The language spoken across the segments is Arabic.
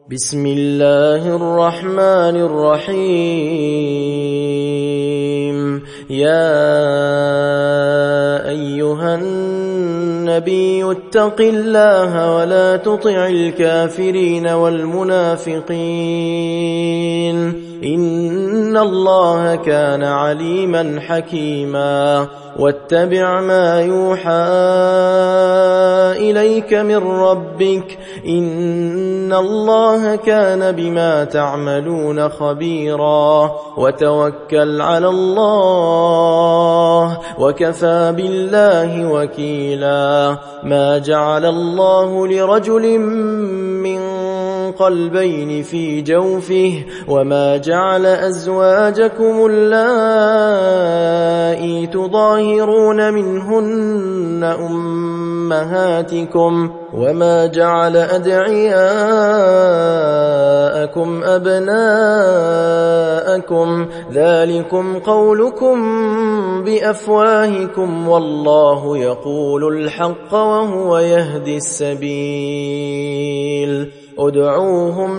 بسم الله الرحمن الرحيم. يا أيها النبي اتق الله ولا تطع الكافرين والمنافقين إن الله كان عليما حكيما. واتبع ما يوحى إليك من ربك إن الله كان بما تعملون خبيرا. وتوكل على الله وكفى بالله وكيلا. ما جعل الله لرجل من قلبين في جوفه وما جعل أزواجكم اللائي تظاهرون منهن أمهاتكم وما جعل أدعياءكم أبناءكم ذلكم قولكم بأفواهكم والله يقول الحق وهو يهدي السبيل. ادعوهم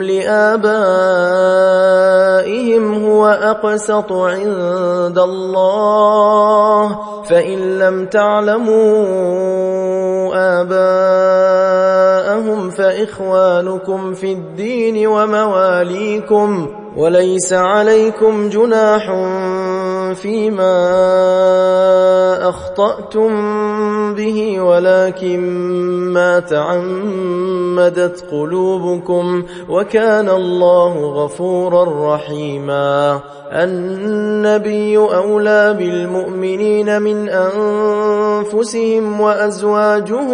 لآبائهم هو أقسط عند الله فإن لم تعلموا آباءهم فإخوانكم في الدين ومواليكم وليس عليكم جناح فيما أخطأتم به ولكن ما تعمدت قلوبكم وكان الله غفورا رحيما. النبي أولى بالمؤمنين من أنفسهم وأزواجه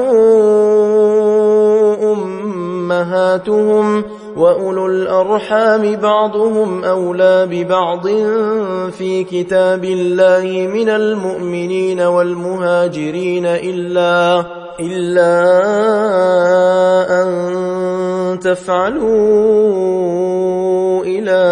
أمهاتهم وأولو الأرحام بعضهم أولى ببعض في كتاب الله من المؤمنين والمهاجرين إلا أن تفعلوا إلى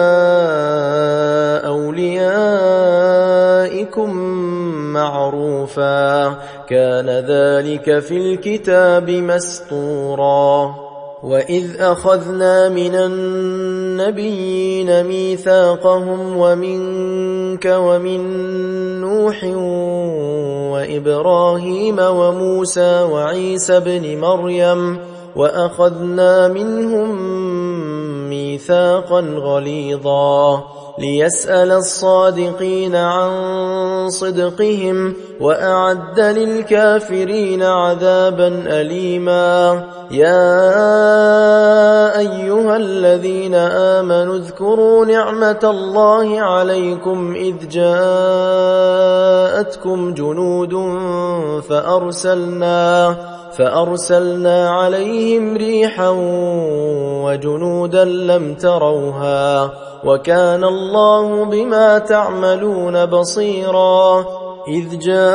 أوليائكم معروفا كان ذلك في الكتاب مسطورا. وإذ أخذنا من النبيين ميثاقهم ومنك ومن نوح وإبراهيم وموسى وعيسى بن مريم وأخذنا منهم ميثاقا غليظا ليسأل الصادقين عن صدقهم وأعد للكافرين عذابا أليما. يا أيها الذين آمنوا اذكروا نعمة الله عليكم إذ جاءتكم جنود فأرسلنا عليهم ريحا وجنودا لم تروها وكان الله بما تعملون بصيرا. إذ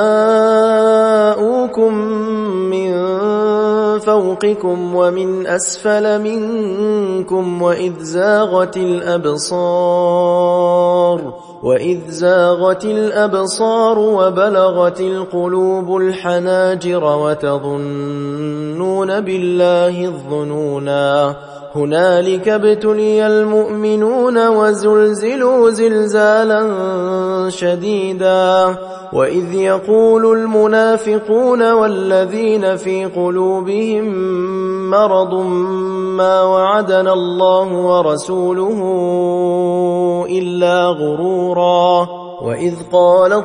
جاءوكم من فوقكم ومن أسفل منكم وإذ زاغت الأبصار وبلغت القلوب الحناجر وتظنون بالله الظنونا. هنالك ابتلي المؤمنون وزلزلوا زلزالا شديدا. وإذ يقول المنافقون والذين في قلوبهم مرض ما وعدنا الله ورسوله إلا غرورا. وإذ قالت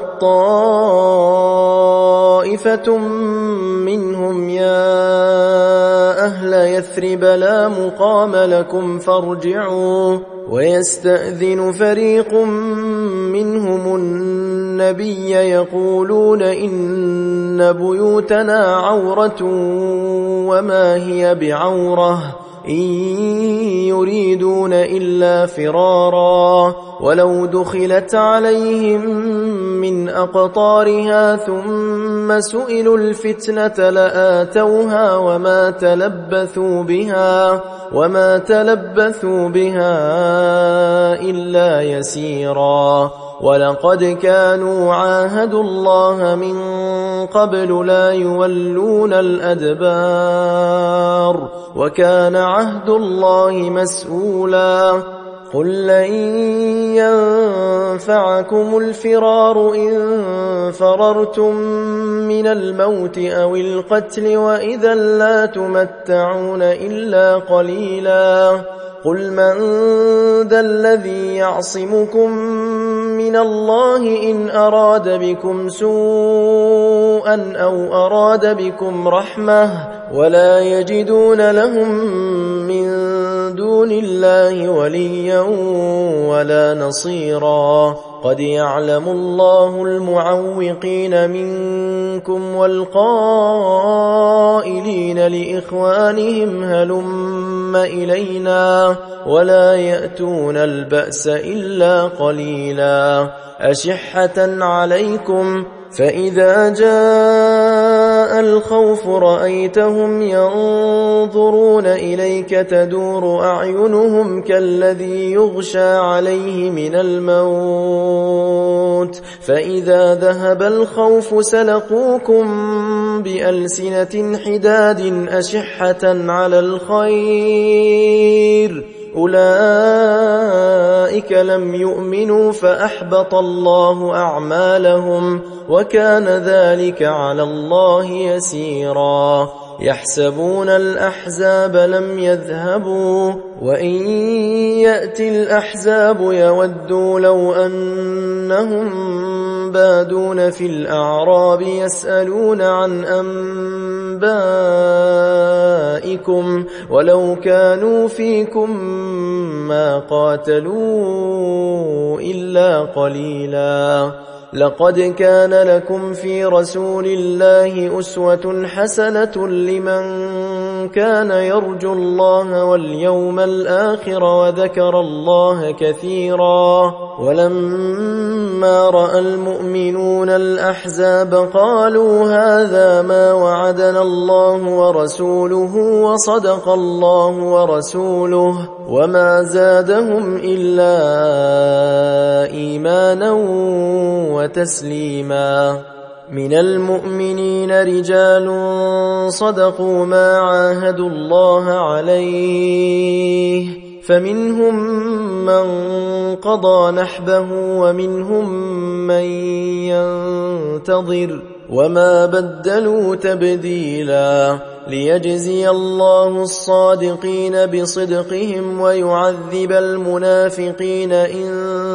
طائفة منهم يا أهل يثرب لا مقام لكم فارجعوا ويستأذن فريق منهم النبي يقولون إن بيوتنا عورة وما هي بعورة إن يريدون إلا فرارا. ولو دخلت عليهم من أقطارها ثم سئلوا الفتنة لآتوها وما تلبثوا بها إلا يسيرا. ولقد كانوا عاهدوا الله من قبل لا يولون الأدبار وكان عهد الله مسؤولا قل لن ينفعكم الفرار إن فررتم من الموت أو القتل وإذا لا تمتعون إلا قليلا قل من ذا الذي يعصمكم من الله إن أراد بكم سوءا أو أراد بكم رحمة ولا يجدون لهم من دون الله وليا ولا نصيرا قد يعلم الله المعوقين منكم والقائلين لإخوانهم هلم إلينا ولا يأتون البأس إلا قليلا أشحة عليكم فإذا جاء الخوف رأيتهم ينظرون إليك تدور أعينهم كالذي يغشى عليه من الموت فإذا ذهب الخوف سلقوكم بألسنة حداد أشحة على الخير أولئك لم يؤمنوا فأحبط الله أعمالهم وكان ذلك على الله يسيرا يحسبون الأحزاب لم يذهبوا وإن يأتي الأحزاب يودوا لو أنهم بادون في الأعراب يسألون عن أنبائكم ولو كانوا فيكم ما قاتلوا إلا قليلا لقد كان لكم في رسول الله أسوة حسنة لمن كان يرجو الله واليوم الآخر وذكر الله كثيرا ولما رأى المؤمنون الأحزاب قالوا هذا ما وعدنا الله ورسوله وصدق الله ورسوله وما زادهم إلا إيمانا وتسليما من المؤمنين رجال صدقوا ما عاهدوا الله عليه فمنهم من قضى نحبه ومنهم من ينتظر وما بدلوا تبديلا ليجزي الله الصادقين بصدقهم ويعذب المنافقين إن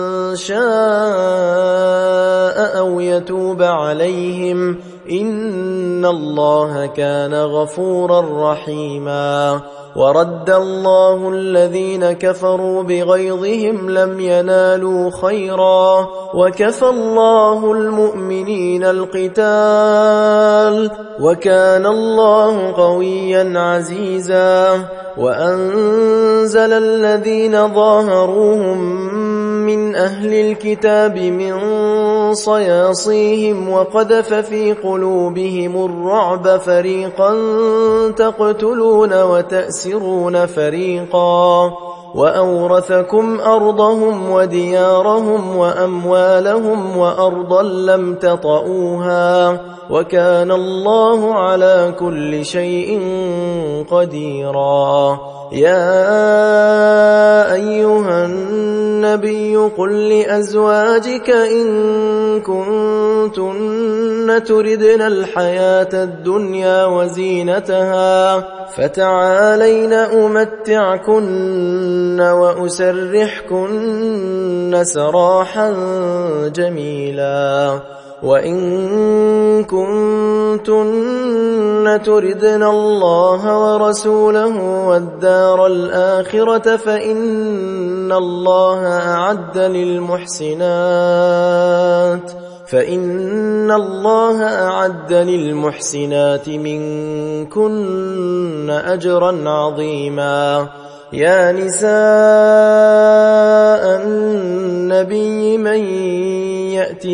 شاء أو يتوب عليهم إن الله كان غفورا رحيما ورد الله الذين كفروا بغيظهم لم ينالوا خيرا وكفى الله المؤمنين القتال وكان الله قويا عزيزا وأنزل الذين ظاهروهم من أهل الكتاب من صياصيهم وقذف في قلوبهم الرعب فريقا تقتلون وتأسرون فريقا وأورثكم أرضهم وديارهم وأموالهم وأرضا لم تطئوها وكان الله على كل شيء قديرا يا أيها النبي قل لأزواجك إن كنتن تردن الحياة الدنيا وزينتها فتعالين أمتعكن وأسرحكن سراحا جميلا وإن كنتن تردن الله ورسوله والدار الآخرة فإن الله أعد للمحسنات منكن أجرا عظيما يا نساء النبي من يأت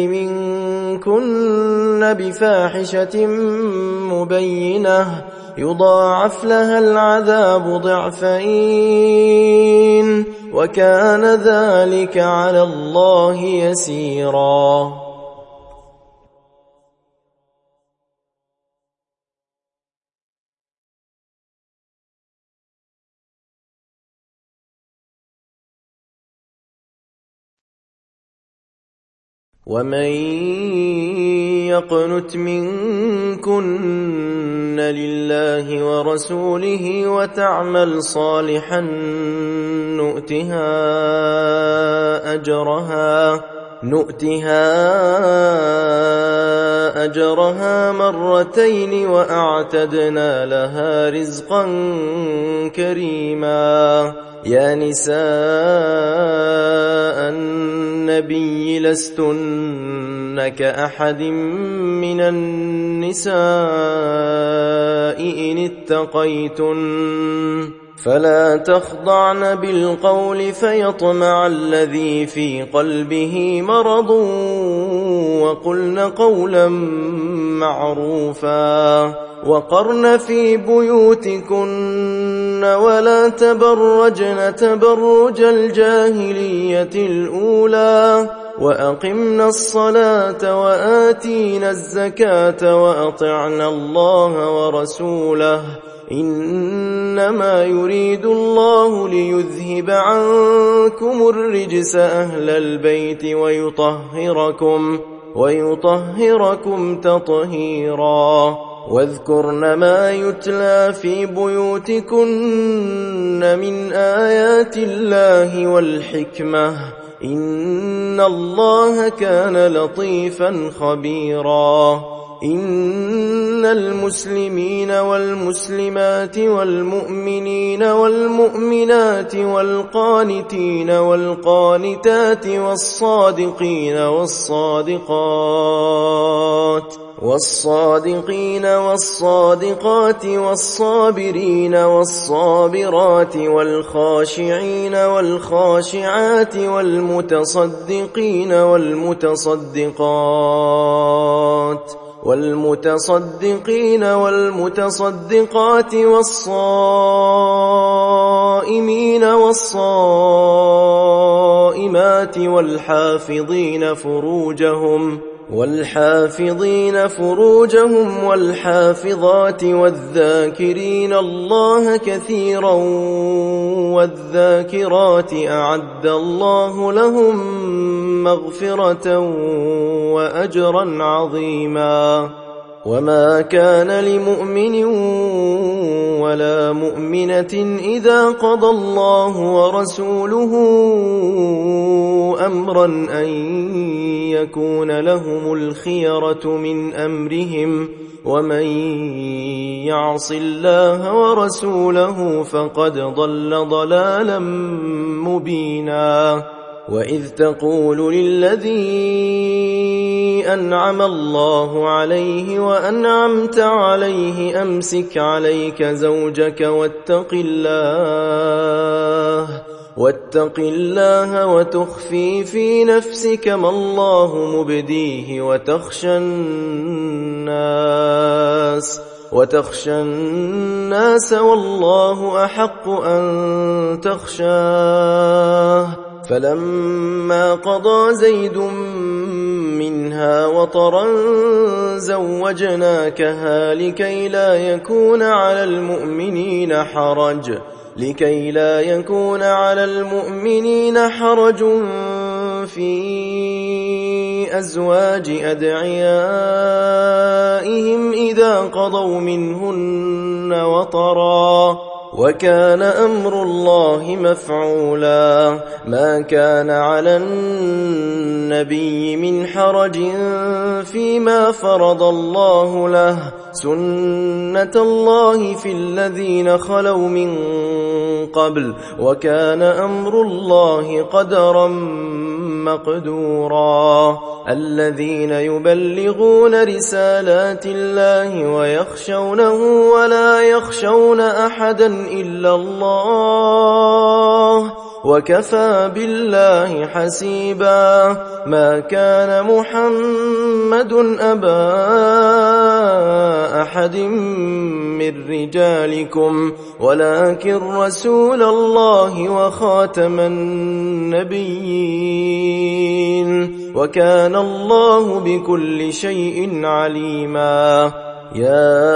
منكن بفاحشة مبينة يضاعف لها العذاب ضعفين وكان ذلك على الله يسيرا. ومن يقنت منكن لله ورسوله وتعمل صالحا نؤتها أجرها مرتين وأعتدنا لها رزقا كريما. يا نساء النبي لستن كأحد من النساء إن اتقيتن فلا تخضعن بالقول فيطمع الذي في قلبه مرض وقلن قولا معروفا. وقرن في بيوتكن ولا تبرجن تبرج الجاهلية الأولى وأقمنا الصلاة وآتينا الزكاة وأطعنا الله ورسوله إنما يريد الله ليذهب عنكم الرجس أهل البيت ويطهركم تطهيرا. واذكرن ما يتلى في بيوتكن من آيات الله والحكمة إن الله كان لطيفا خبيرا. إن المسلمين والمسلمات والمؤمنين والمؤمنات والقانتين والقانتات والصادقين والصادقات والصابرين والصابرات والخاشعين والخاشعات والمتصدقين والمتصدقات والصائمين والصائمات والحافظين فروجهم والحافظات والذاكرين الله كثيرا والذاكرات أعد الله لهم مغفرة وأجرا عظيما. وما كان لمؤمن ولا مؤمنة إذا قضى الله ورسوله أمرا أن يكون لهم الخيرة من أمرهم ومن يعص الله ورسوله فقد ضل ضلالا مبينا. وإذ تقول للذي أنعم الله عليه وأنعمت عليه أمسك عليك زوجك واتق الله وتخفي في نفسك ما الله مبديه وتخشى الناس والله أحق أن تخشاه. فلما قضى زيد منها وطرا زوجناكها لكي لا يكون على المؤمنين حرج في أزواج أدعيائهم إذا قضوا منهن وطرا وكان أمر الله مفعولا. ما كان على النبي من حرج فيما فرض الله له سنة الله في الذين خلوا من قبل وكان أمر الله قدرا مقدورا. الذين يبلغون رسالات الله ويخشونه ولا يخشون أحدا إلا الله وكفى بالله حسيبا. ما كان محمد أبا أحد من رجالكم ولكن رسول الله وخاتم النبيين وكان الله بكل شيء عليما. يا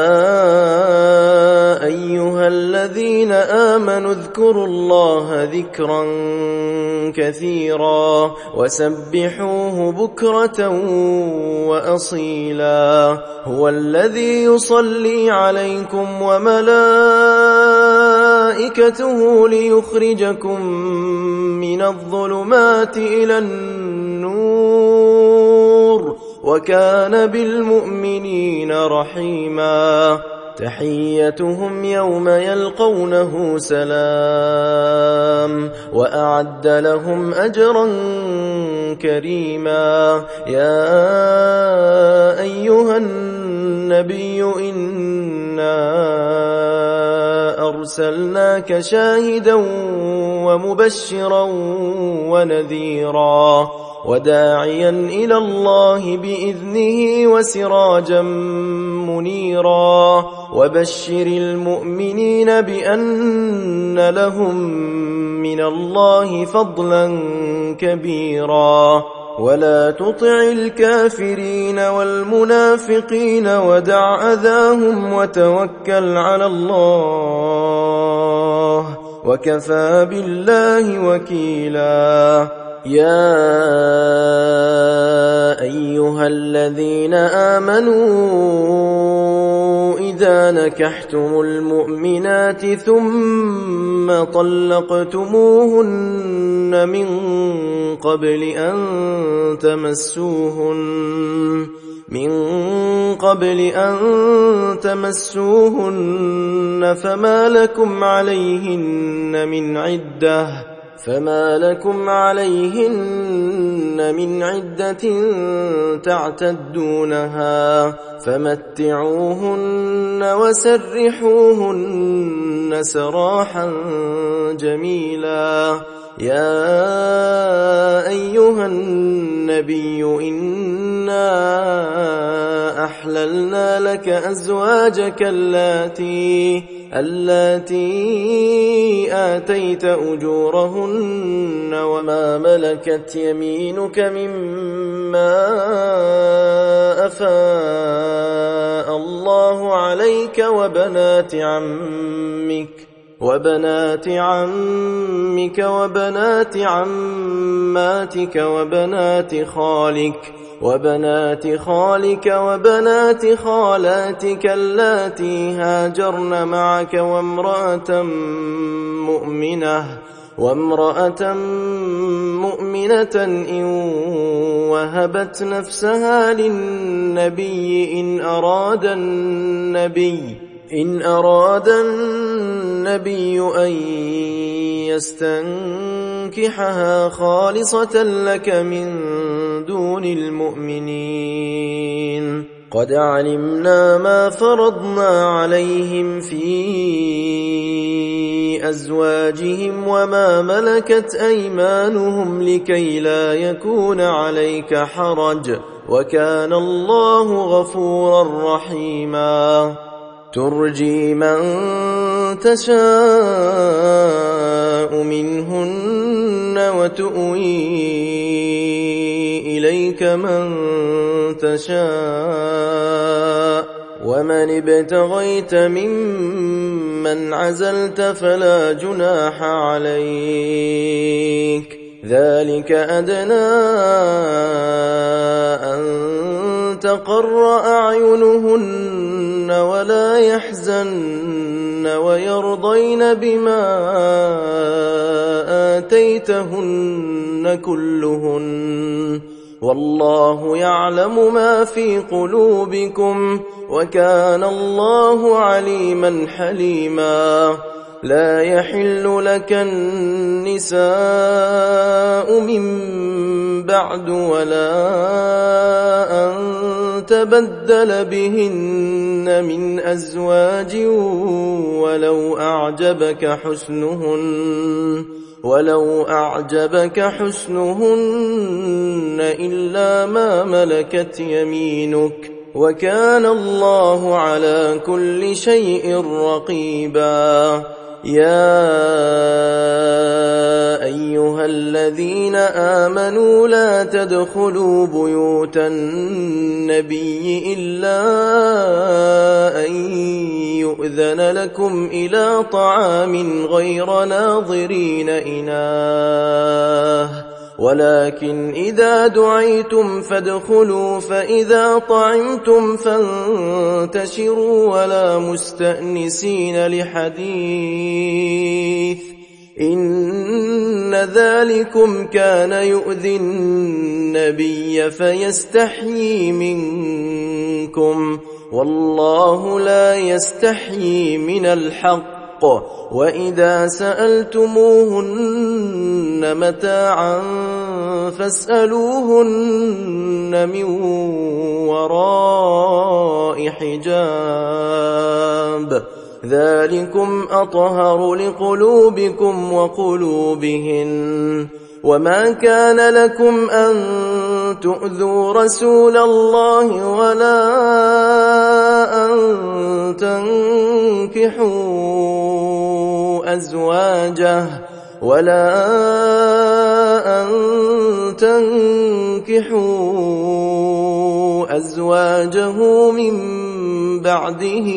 أيها الذين آمنوا اذكروا الله ذكرا كثيرا وسبحوه بكرة وأصيلا. هو الذي يصلي عليكم وملائكته ليخرجكم من الظلمات إلى النور وكان بالمؤمنين رحيما. تحيتهم يوم يلقونه سلام وأعد لهم أجرا كريما. يا أيها النبي إنا أرسلناك شاهدا ومبشرا ونذيرا وداعيا إلى الله بإذنه وسراجا منيرا. وبشر المؤمنين بأن لهم من الله فضلا كبيرا. ولا تطع الكافرين والمنافقين ودع أذاهم وتوكل على الله وكفى بالله وكيلا. يا أيها الذين آمنوا إذا نكحتم المؤمنات ثم طلقتموهن من قبل أن تمسوهن فما لكم عليهن من عدة تعتدونها فمتعوهن وسرحوهن سراحا جميلا. يا أيها النبي إنا أحللنا لك أزواجك اللاتي آتيت أجورهن وما ملكت يمينك مما أفاء الله عليك وبنات عمك وبنات عماتك وبنات خالك وبنات خالاتك اللاتي هاجرن معك وامرأة مؤمنة إن وهبت نفسها للنبي إن أراد النبي أن يستنكحها خالصة لك من دون المؤمنين. قد علمنا ما فرضنا عليهم في أزواجهم وما ملكت أيمانهم لكي لا يكون عليك حرج وكان الله غفورا رحيما. ترجي من تشاء منهن وتؤوي إليك من تشاء ومن ابتغيت ممن عزلت فلا جناح عليك. ذلك أدنى أن تقر أعينهن ولا يحزن ويرضين بما آتيتهن كلهن والله يعلم ما في قلوبكم وكان الله عليما حليما. لا يحل لك النساء من بعد ولا أن تبدل بهن من أزواج ولو أعجبك حسنهن ولو أعجبك حسنهن إلا ما ملكت يمينك وكان الله على كل شيء رقيبا. يا أيها الذين آمنوا لا تدخلوا بيوت النبي إلا أن يؤذن لكم إلى طعام غير ناظرين إناه ولكن إذا دعيتم فادخلوا فإذا طعمتم فانتشروا ولا مستأنسين لحديث إن ذلكم كان يؤذي النبي فيستحيي منكم والله لا يستحيي من الحق. وإذا سألتموهن متاعا فاسألوهن من وراء حجاب ذلكم أطهر لقلوبكم وقلوبهن. وما كان لكم أن تؤذوا رسول الله ولا أن تنكحوا أزواجه من بعده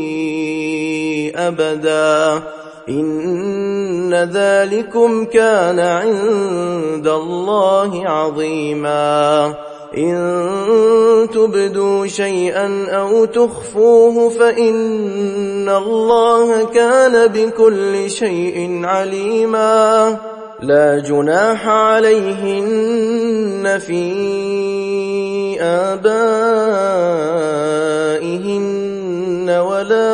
أبدا إن ذلكم كان عند الله عظيما. إن تبدوا شيئا أو تخفوه فإن الله كان بكل شيء عليما. لا جناح عليهن في آبائهن ولا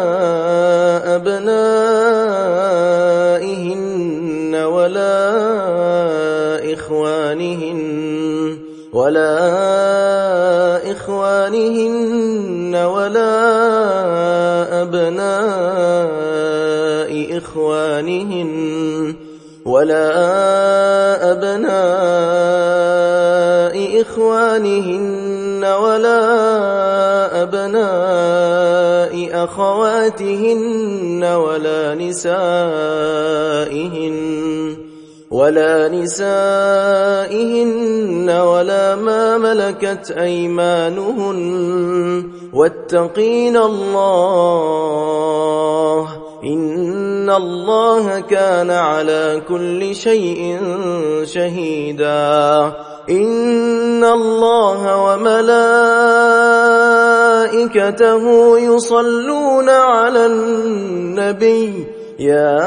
أبنائهن ولا إخوانهن ولا أبناء إخوانهن ولا أبناء أخواتهن ولا نسائهن ولا ما ملكت أيمانهن واتقين الله إن الله كان على كل شيء شهيدا. إن الله وملائكته يصلون على النبي يا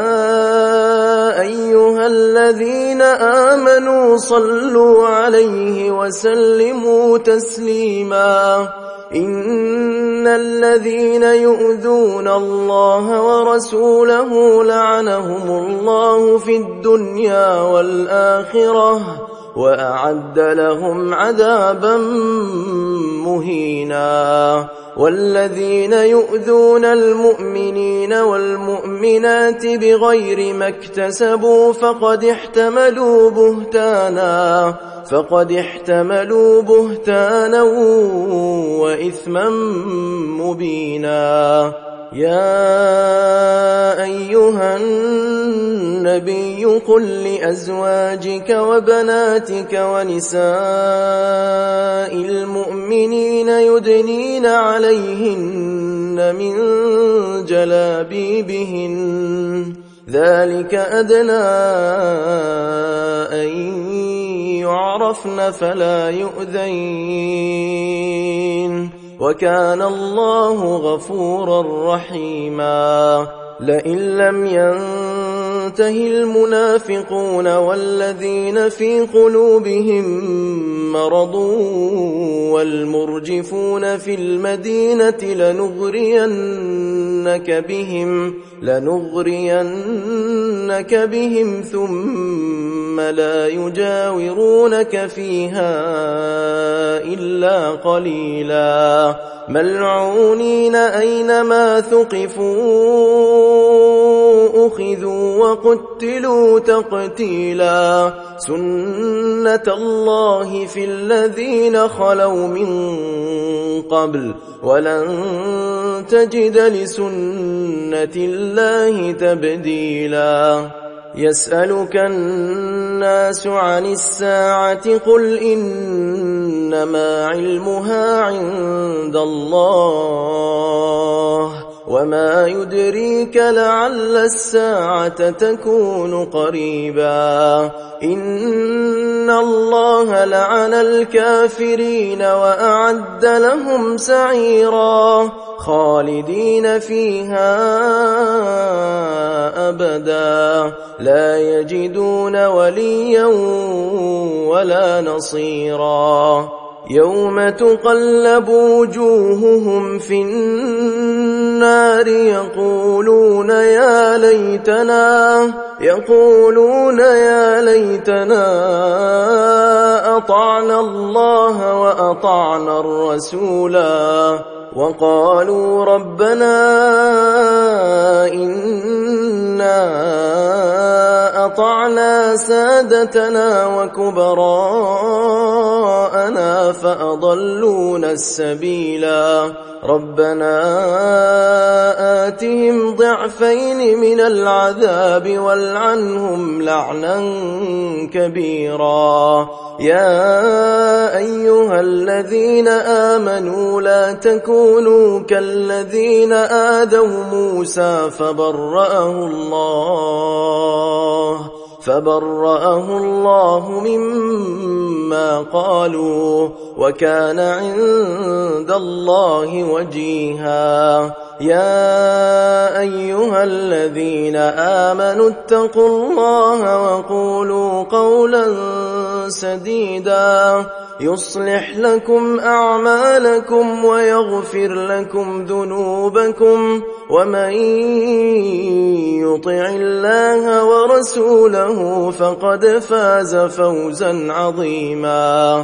أيها الذين آمنوا صلوا عليه وسلموا تسليما. إن الذين يؤذون الله ورسوله لعنهم الله في الدنيا والآخرة وأعد لهم عذابا مهينا. والذين يؤذون المؤمنين والمؤمنات بغير ما اكتسبوا فقد احتملوا بهتانا وإثما مبينا. يا أيها النبي قل لأزواجك وبناتك ونساء المؤمنين يدنين عليهن من جلابيبهن ذلك أدنى أن يعرفن فلا يؤذين وكان الله غفورا رحيما. لئن لم ينته المنافقون والذين في قلوبهم مرض والمرجفون في المدينة لنغرينك بهم ثم لا يجاورونك فيها إلا قليلا ملعونين أينما ثقفوا أخذوا وقتلوا تقتيلا سنة الله في الذين خلوا من قبل ولن تجد لسنة الله تبديلا يسألك الناس عن الساعة قل إنما علمها عند الله وما يدريك لعل الساعة تكون قريبا إن الله لعن الكافرين وأعد لهم سعيرا خالدين فيها أبدا لا يجدون وليا ولا نصيرا يوم تقلب وجوههم في النار يقولون يا ليتنا أطعنا الله وأطعنا الرسولا وقالوا ربنا إنا أطعنا سادتنا وكبراءنا فأضلونا السبيلا ربنا آتهم ضعفين من العذاب والعنهم لعنا كبيرا يا أيها الذين آمنوا لا تكونوا كالذين آذوا موسى فبرأه الله مما قالوا وكان عند الله وجيها يا أيها الذين آمنوا اتقوا الله وقولوا قولا سديدا يصلح لكم أعمالكم ويغفر لكم ذنوبكم ومن يطع الله ورسوله فقد فاز فوزا عظيما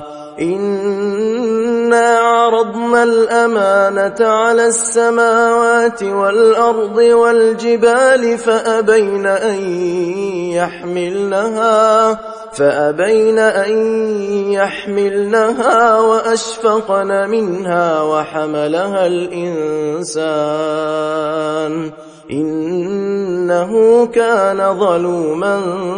إنا عرضنا الأمانة على السماوات والأرض والجبال فأبين أن يحملنها وأشفقن منها وحملها الإنسان إنه كان ظلوما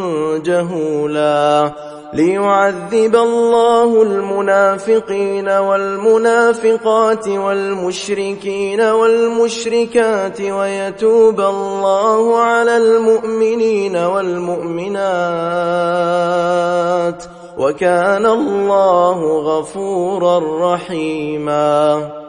جهولا ليعذب الله المنافقين والمنافقات والمشركين والمشركات ويتوب الله على المؤمنين والمؤمنات وكان الله غفورا رحيما